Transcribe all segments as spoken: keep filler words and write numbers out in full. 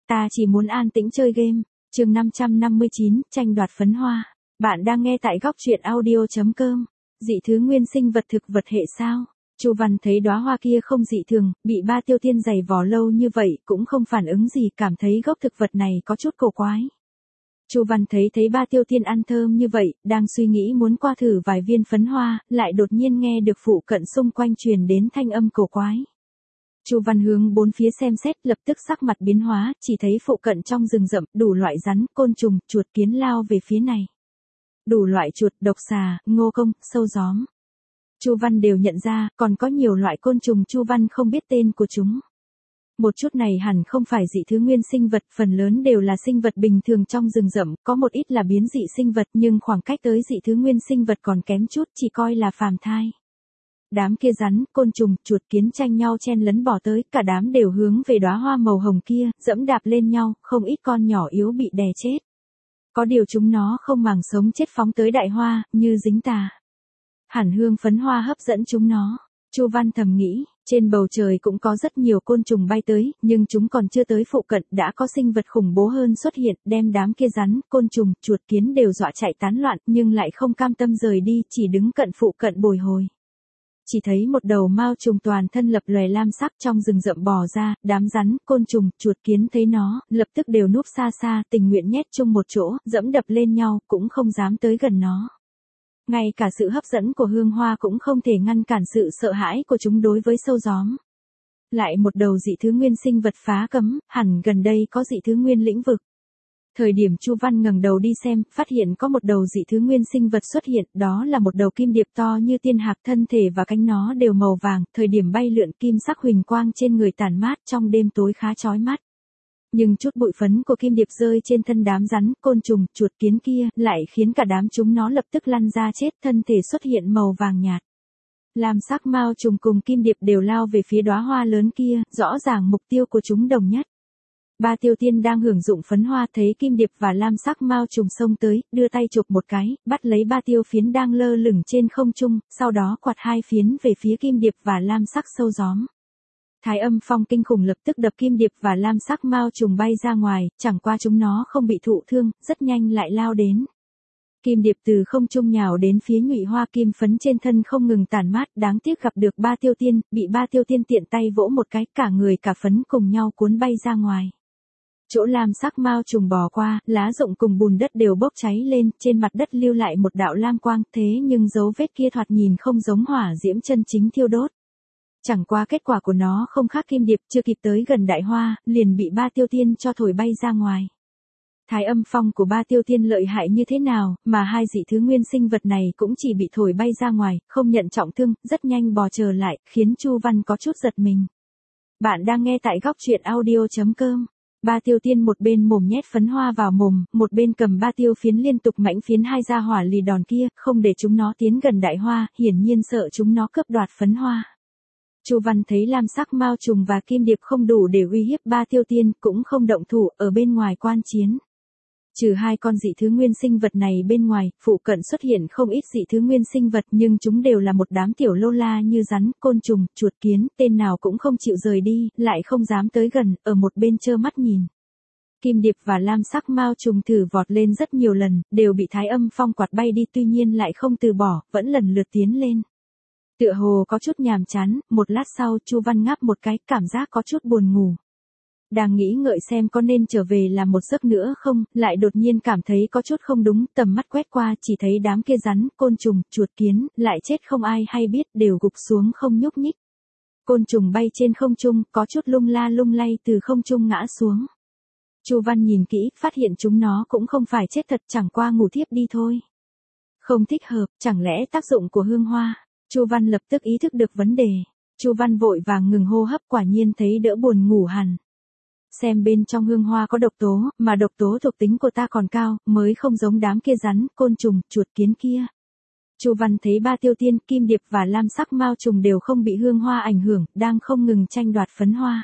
Ta chỉ muốn an tĩnh chơi game. Chương năm trăm năm mươi chín, tranh đoạt phấn hoa. Bạn đang nghe tại góc truyện audio chấm com. Dị thứ nguyên sinh vật thực vật hệ sao? Chu Văn thấy đóa hoa kia không dị thường, bị Ba Tiêu Tiên giày vò lâu như vậy cũng không phản ứng gì, cảm thấy gốc thực vật này có chút cổ quái. Chu Văn thấy thấy Ba Tiêu Tiên ăn thơm như vậy, đang suy nghĩ muốn qua thử vài viên phấn hoa, lại đột nhiên nghe được phụ cận xung quanh truyền đến thanh âm cổ quái. Chu Văn hướng bốn phía xem xét, lập tức sắc mặt biến hóa, chỉ thấy phụ cận trong rừng rậm, đủ loại rắn, côn trùng, chuột kiến lao về phía này. Đủ loại chuột, độc xà, ngô công, sâu gióm. Chu Văn đều nhận ra, còn có nhiều loại côn trùng Chu Văn không biết tên của chúng. Một chút này hẳn không phải dị thứ nguyên sinh vật, phần lớn đều là sinh vật bình thường trong rừng rậm, có một ít là biến dị sinh vật nhưng khoảng cách tới dị thứ nguyên sinh vật còn kém chút, chỉ coi là phàm thai. Đám kia rắn, côn trùng, chuột kiến tranh nhau chen lấn bỏ tới, cả đám đều hướng về đóa hoa màu hồng kia, dẫm đạp lên nhau, không ít con nhỏ yếu bị đè chết. Có điều chúng nó không màng sống chết phóng tới đại hoa, như dính tà. Hẳn hương phấn hoa hấp dẫn chúng nó. Chu Văn thầm nghĩ, trên bầu trời cũng có rất nhiều côn trùng bay tới, nhưng chúng còn chưa tới phụ cận, đã có sinh vật khủng bố hơn xuất hiện, đem đám kia rắn, côn trùng, chuột kiến đều dọa chạy tán loạn, nhưng lại không cam tâm rời đi, chỉ đứng cận phụ cận bồi hồi. Chỉ thấy một đầu mao trùng toàn thân lập lòe lam sắc trong rừng rậm bò ra, đám rắn, côn trùng, chuột kiến thấy nó, lập tức đều núp xa xa, tình nguyện nhét chung một chỗ, dẫm đập lên nhau, cũng không dám tới gần nó. Ngay cả sự hấp dẫn của hương hoa cũng không thể ngăn cản sự sợ hãi của chúng đối với sâu gióm. Lại một đầu dị thứ nguyên sinh vật phá cấm, hẳn gần đây có dị thứ nguyên lĩnh vực. Thời điểm Chu Văn ngẩng đầu đi xem, phát hiện có một đầu dị thứ nguyên sinh vật xuất hiện, đó là một đầu kim điệp to như tiên hạc, thân thể và cánh nó đều màu vàng, thời điểm bay lượn kim sắc huỳnh quang trên người tản mát trong đêm tối khá chói mắt. Nhưng chút bụi phấn của kim điệp rơi trên thân đám rắn, côn trùng, chuột kiến kia, lại khiến cả đám chúng nó lập tức lăn ra chết, thân thể xuất hiện màu vàng nhạt. Lam sắc mao trùng cùng kim điệp đều lao về phía đóa hoa lớn kia, rõ ràng mục tiêu của chúng đồng nhất. Ba Tiêu Tiên đang hưởng dụng phấn hoa thấy kim điệp và lam sắc mao trùng xông tới, đưa tay chụp một cái, bắt lấy ba tiêu phiến đang lơ lửng trên không trung, sau đó quạt hai phiến về phía kim điệp và lam sắc sâu gióm. Thái âm phong kinh khủng lập tức đập kim điệp và lam sắc mao trùng bay ra ngoài, chẳng qua chúng nó không bị thụ thương, rất nhanh lại lao đến. Kim điệp từ không trung nhào đến phía nhụy hoa, kim phấn trên thân không ngừng tản mát, đáng tiếc gặp được Ba Tiêu Tiên, bị Ba Tiêu Tiên tiện tay vỗ một cái, cả người cả phấn cùng nhau cuốn bay ra ngoài. Chỗ lam sắc mao trùng bò qua, lá rụng cùng bùn đất đều bốc cháy lên, trên mặt đất lưu lại một đạo lam quang, thế nhưng dấu vết kia thoạt nhìn không giống hỏa diễm chân chính thiêu đốt. Chẳng qua kết quả của nó không khác kim điệp, chưa kịp tới gần đại hoa, liền bị Ba Tiêu Tiên cho thổi bay ra ngoài. Thái âm phong của Ba Tiêu Tiên lợi hại như thế nào, mà hai dị thứ nguyên sinh vật này cũng chỉ bị thổi bay ra ngoài, không nhận trọng thương, rất nhanh bò trở lại, khiến Chu Văn có chút giật mình. Bạn đang nghe tại góc truyện audio chấm com. Ba Tiêu Tiên một bên mồm nhét phấn hoa vào mồm, một bên cầm ba tiêu phiến liên tục mãnh phiến hai ra hỏa lì đòn kia, không để chúng nó tiến gần đại hoa, hiển nhiên sợ chúng nó cướp đoạt phấn hoa. Chu Văn thấy lam sắc mao trùng và kim điệp không đủ để uy hiếp Ba Tiêu Tiên, cũng không động thủ, ở bên ngoài quan chiến. Trừ hai con dị thứ nguyên sinh vật này bên ngoài, phụ cận xuất hiện không ít dị thứ nguyên sinh vật, nhưng chúng đều là một đám tiểu lô la như rắn, côn trùng, chuột kiến, tên nào cũng không chịu rời đi, lại không dám tới gần, ở một bên trơ mắt nhìn. Kim điệp và lam sắc mao trùng thử vọt lên rất nhiều lần, đều bị thái âm phong quạt bay đi, tuy nhiên lại không từ bỏ, vẫn lần lượt tiến lên. Tựa hồ có chút nhàm chán, một lát sau Chu Văn ngáp một cái, cảm giác có chút buồn ngủ. Đang nghĩ ngợi xem có nên trở về làm một giấc nữa không, lại đột nhiên cảm thấy có chút không đúng, tầm mắt quét qua chỉ thấy đám kia rắn, côn trùng, chuột kiến, lại chết không ai hay biết, đều gục xuống không nhúc nhích. Côn trùng bay trên không trung, có chút lung la lung lay từ không trung ngã xuống. Chu Văn nhìn kỹ, phát hiện chúng nó cũng không phải chết thật, chẳng qua ngủ thiếp đi thôi. Không thích hợp, chẳng lẽ tác dụng của hương hoa? Chu Văn lập tức ý thức được vấn đề. Chu Văn vội vàng ngừng hô hấp, quả nhiên thấy đỡ buồn ngủ hẳn. Xem bên trong hương hoa có độc tố, mà độc tố thuộc tính của ta còn cao, mới không giống đám kia rắn, côn trùng, chuột kiến kia. Chu Văn thấy Ba Tiêu Tiên, kim điệp và lam sắc mao trùng đều không bị hương hoa ảnh hưởng, đang không ngừng tranh đoạt phấn hoa.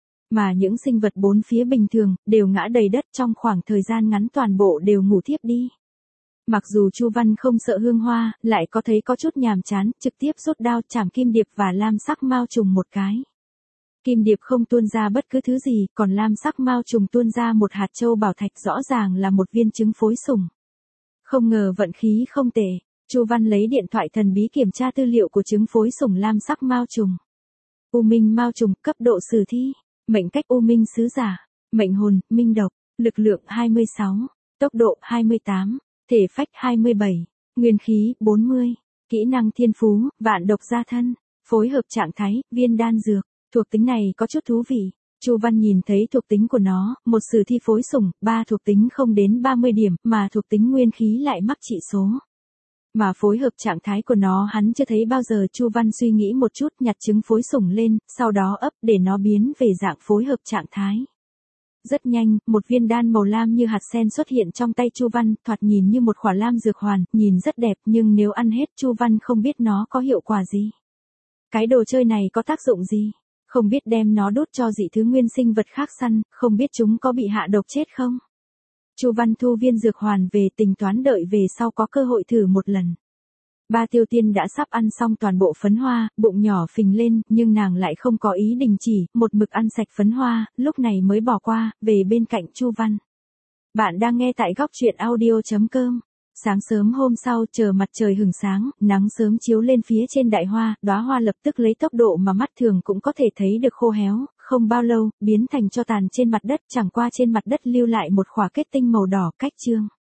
Mà những sinh vật bốn phía bình thường, đều ngã đầy đất, trong khoảng thời gian ngắn toàn bộ đều ngủ thiếp đi. Mặc dù Chu Văn không sợ hương hoa, lại có thấy có chút nhàm chán, trực tiếp rút đao chảm kim điệp và lam sắc mao trùng một cái. Kim điệp không tuôn ra bất cứ thứ gì, còn lam sắc mao trùng tuôn ra một hạt châu bảo thạch, rõ ràng là một viên trứng phối sủng. Không ngờ vận khí không tệ, Chu Văn lấy điện thoại thần bí kiểm tra tư liệu của trứng phối sủng lam sắc mao trùng. U minh mao trùng, cấp độ sử thi, mệnh cách u minh sứ giả, mệnh hồn, minh độc, lực lượng hai mươi sáu, tốc độ hai mươi tám, thể phách hai mươi bảy, nguyên khí bốn mươi, kỹ năng thiên phú, vạn độc gia thân, phối hợp trạng thái, viên đan dược. Thuộc tính này có chút thú vị. Chu Văn nhìn thấy thuộc tính của nó, một sử thi phối sủng, ba thuộc tính không đến ba mươi điểm, mà thuộc tính nguyên khí lại mắc trị số. Mà phối hợp trạng thái của nó hắn chưa thấy bao giờ. Chu Văn suy nghĩ một chút, nhặt trứng phối sủng lên, sau đó ấp để nó biến về dạng phối hợp trạng thái. Rất nhanh, một viên đan màu lam như hạt sen xuất hiện trong tay Chu Văn, thoạt nhìn như một khỏa lam dược hoàn, nhìn rất đẹp, nhưng nếu ăn hết Chu Văn không biết nó có hiệu quả gì. Cái đồ chơi này có tác dụng gì? Không biết đem nó đốt cho dị thứ nguyên sinh vật khác săn, không biết chúng có bị hạ độc chết không? Chu Văn thu viên dược hoàn về, tính toán đợi về sau có cơ hội thử một lần. Ba Tiêu Tiên đã sắp ăn xong toàn bộ phấn hoa, bụng nhỏ phình lên, nhưng nàng lại không có ý đình chỉ, một mực ăn sạch phấn hoa, lúc này mới bỏ qua, về bên cạnh Chu Văn. Bạn đang nghe tại góc truyện audio chấm com. Sáng sớm hôm sau, chờ mặt trời hửng sáng, nắng sớm chiếu lên phía trên đại hoa, đóa hoa lập tức lấy tốc độ mà mắt thường cũng có thể thấy được khô héo, không bao lâu, biến thành tro tàn trên mặt đất, chẳng qua trên mặt đất lưu lại một khỏa kết tinh màu đỏ, cách chương.